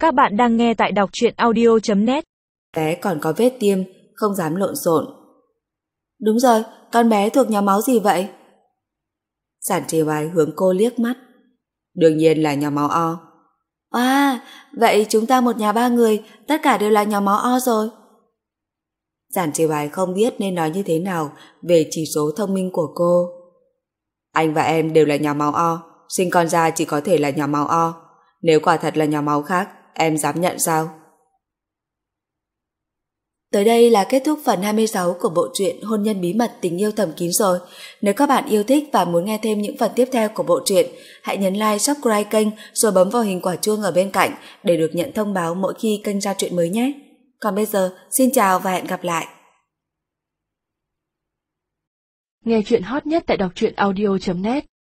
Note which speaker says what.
Speaker 1: Các bạn đang nghe tại đọc truyện audio.net.
Speaker 2: Bé còn có vết tiêm, không dám lộn xộn. Đúng rồi, con bé thuộc nhóm máu gì vậy? Giản Trì Hoài hướng cô liếc mắt. Đương nhiên là nhóm máu O. À, vậy chúng ta một nhà ba người, tất cả đều là nhóm máu O rồi. Giản Trì Hoài không biết nên nói như thế nào về chỉ số thông minh của cô. Anh và em đều là nhóm máu O, sinh con ra chỉ có thể là nhóm máu O. Nếu quả thật là nhóm máu khác, em dám nhận sao? Tới đây là kết thúc phần 26 của bộ truyện Hôn nhân bí mật tình yêu thầm kín rồi. Nếu các bạn yêu thích và muốn nghe thêm những phần tiếp theo của bộ truyện, hãy nhấn like, subscribe kênh rồi bấm vào hình quả chuông ở bên cạnh để được nhận thông báo mỗi khi kênh ra truyện mới nhé. Còn bây giờ, xin chào và hẹn gặp lại.
Speaker 1: Nghe truyện hot nhất tại đọc truyện audio.net